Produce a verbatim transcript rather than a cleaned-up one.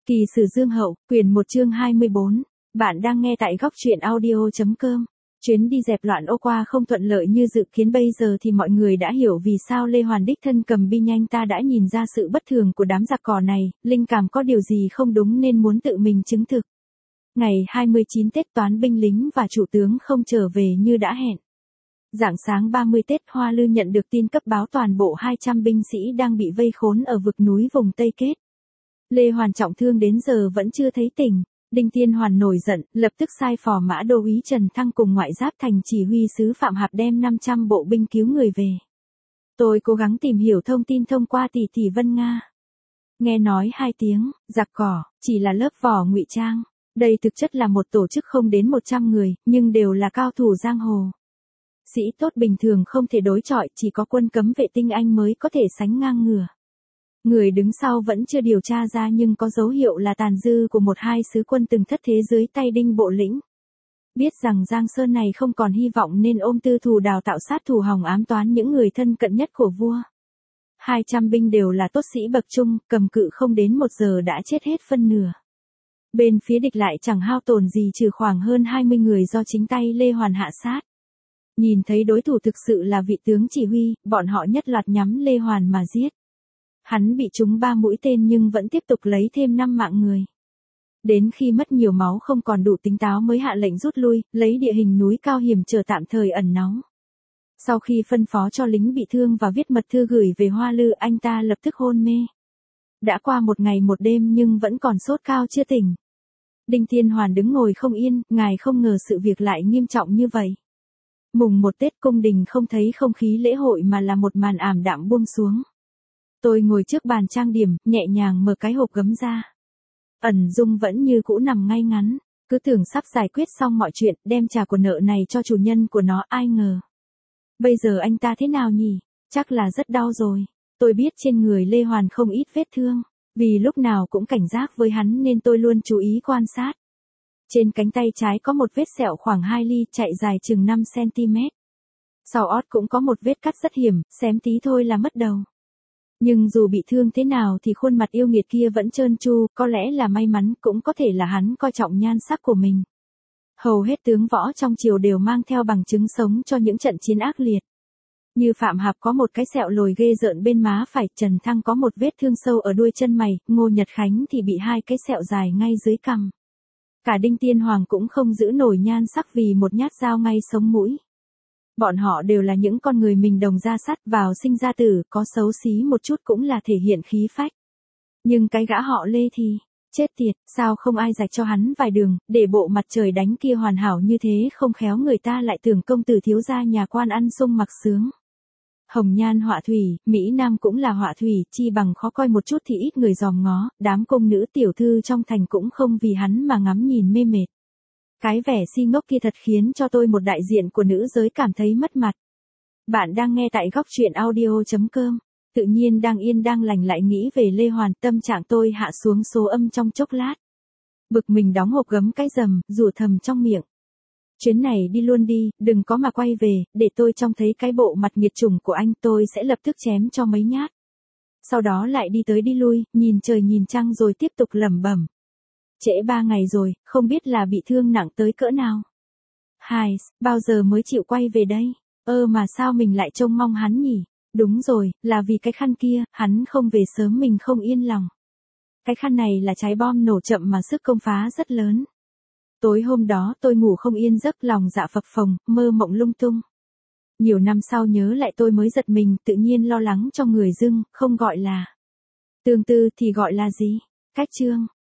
Kỳ sử Dương Hậu, quyển một chương hai mươi bốn. Bạn đang nghe tại góc truyện audio.com. Chuyến đi dẹp loạn ô qua không thuận lợi như dự kiến, bây giờ thì mọi người đã hiểu vì sao Lê Hoàn đích thân cầm binh nhanh ta đã nhìn ra sự bất thường của đám giặc cỏ này, linh cảm có điều gì không đúng nên muốn tự mình chứng thực. Ngày hai mươi chín Tết, toán binh lính và chủ tướng không trở về như đã hẹn. Rạng sáng ba mươi Tết, Hoa Lư nhận được tin cấp báo toàn bộ hai trăm binh sĩ đang bị vây khốn ở vực núi vùng Tây Kết. Lê Hoàn trọng thương đến giờ vẫn chưa thấy tỉnh. Đinh Tiên Hoàn nổi giận, lập tức sai phò mã đô úy Trần Thăng cùng ngoại giáp thành chỉ huy sứ Phạm Hạp đem năm trăm bộ binh cứu người về. Tôi cố gắng tìm hiểu thông tin thông qua tỷ tỷ Vân Nga. Nghe nói hai tiếng, giặc cỏ, chỉ là lớp vỏ ngụy trang. Đây thực chất là một tổ chức không đến một trăm người, nhưng đều là cao thủ giang hồ. Sĩ tốt bình thường không thể đối chọi, chỉ có quân cấm vệ tinh anh mới có thể sánh ngang ngửa. Người đứng sau vẫn chưa điều tra ra nhưng có dấu hiệu là tàn dư của một hai sứ quân từng thất thế dưới tay Đinh Bộ Lĩnh. Biết rằng Giang Sơn này không còn hy vọng nên ôm tư thù đào tạo sát thủ hòng ám toán những người thân cận nhất của vua. hai trăm binh đều là tốt sĩ bậc trung, cầm cự không đến một giờ đã chết hết phân nửa. Bên phía địch lại chẳng hao tổn gì trừ khoảng hơn hai mươi người do chính tay Lê Hoàn hạ sát. Nhìn thấy đối thủ thực sự là vị tướng chỉ huy, bọn họ nhất loạt nhắm Lê Hoàn mà giết. Hắn bị trúng ba mũi tên nhưng vẫn tiếp tục lấy thêm năm mạng người. Đến khi mất nhiều máu không còn đủ tỉnh táo mới hạ lệnh rút lui, lấy địa hình núi cao hiểm trở tạm thời ẩn náu. Sau khi phân phó cho lính bị thương và viết mật thư gửi về Hoa Lư, anh ta lập tức hôn mê. Đã qua một ngày một đêm nhưng vẫn còn sốt cao chưa tỉnh. Đinh Tiên Hoàn đứng ngồi không yên, ngài không ngờ sự việc lại nghiêm trọng như vậy. Mùng một Tết cung đình không thấy không khí lễ hội mà là một màn ảm đạm buông xuống. Tôi ngồi trước bàn trang điểm, nhẹ nhàng mở cái hộp gấm ra. Ẩn Dung vẫn như cũ nằm ngay ngắn, cứ tưởng sắp giải quyết xong mọi chuyện, đem trả của nợ này cho chủ nhân của nó, ai ngờ. Bây giờ anh ta thế nào nhỉ? Chắc là rất đau rồi. Tôi biết trên người Lê Hoàn không ít vết thương, vì lúc nào cũng cảnh giác với hắn nên tôi luôn chú ý quan sát. Trên cánh tay trái có một vết sẹo khoảng hai ly, chạy dài chừng năm xăng-ti-mét. Sau ót cũng có một vết cắt rất hiểm, xém tí thôi là mất đầu. Nhưng dù bị thương thế nào thì khuôn mặt yêu nghiệt kia vẫn trơn tru, có lẽ là may mắn, cũng có thể là hắn coi trọng nhan sắc của mình. Hầu hết tướng võ trong triều đều mang theo bằng chứng sống cho những trận chiến ác liệt. Như Phạm Hạp có một cái sẹo lồi ghê rợn bên má phải, Trần Thăng có một vết thương sâu ở đuôi chân mày, Ngô Nhật Khánh thì bị hai cái sẹo dài ngay dưới cằm. Cả Đinh Tiên Hoàng cũng không giữ nổi nhan sắc vì một nhát dao ngay sống mũi. Bọn họ đều là những con người mình đồng ra sắt, vào sinh ra tử, có xấu xí một chút cũng là thể hiện khí phách. Nhưng cái gã họ Lê thì, chết tiệt, sao không ai rạch cho hắn vài đường, để bộ mặt trời đánh kia hoàn hảo như thế, không khéo người ta lại tưởng công tử thiếu gia nhà quan ăn sung mặc sướng. Hồng nhan họa thủy, Mỹ Nam cũng là họa thủy, chi bằng khó coi một chút thì ít người dòm ngó, đám công nữ tiểu thư trong thành cũng không vì hắn mà ngắm nhìn mê mệt. Cái vẻ si ngốc kia thật khiến cho tôi, một đại diện của nữ giới, cảm thấy mất mặt. Bạn đang nghe tại góc truyện audio.com. Tự nhiên đang yên đang lành lại nghĩ về Lê Hoàn, tâm trạng tôi hạ xuống số âm trong chốc lát. Bực mình đóng hộp gấm cái rầm, rủa thầm trong miệng. Chuyến này đi luôn đi, đừng có mà quay về, để tôi trông thấy cái bộ mặt nghiệt chủng của anh, tôi sẽ lập tức chém cho mấy nhát. Sau đó lại đi tới đi lui, nhìn trời nhìn trăng rồi tiếp tục lẩm bẩm. Trễ ba ngày rồi, không biết là bị thương nặng tới cỡ nào. Hai, bao giờ mới chịu quay về đây? Ơ mà sao mình lại trông mong hắn nhỉ? Đúng rồi, là vì cái khăn kia, hắn không về sớm mình không yên lòng. Cái khăn này là trái bom nổ chậm mà sức công phá rất lớn. Tối hôm đó tôi ngủ không yên giấc, lòng dạ phập phồng, mơ mộng lung tung. Nhiều năm sau nhớ lại tôi mới giật mình, tự nhiên lo lắng cho người dưng, không gọi là tương tư thì gọi là gì? Cách chương.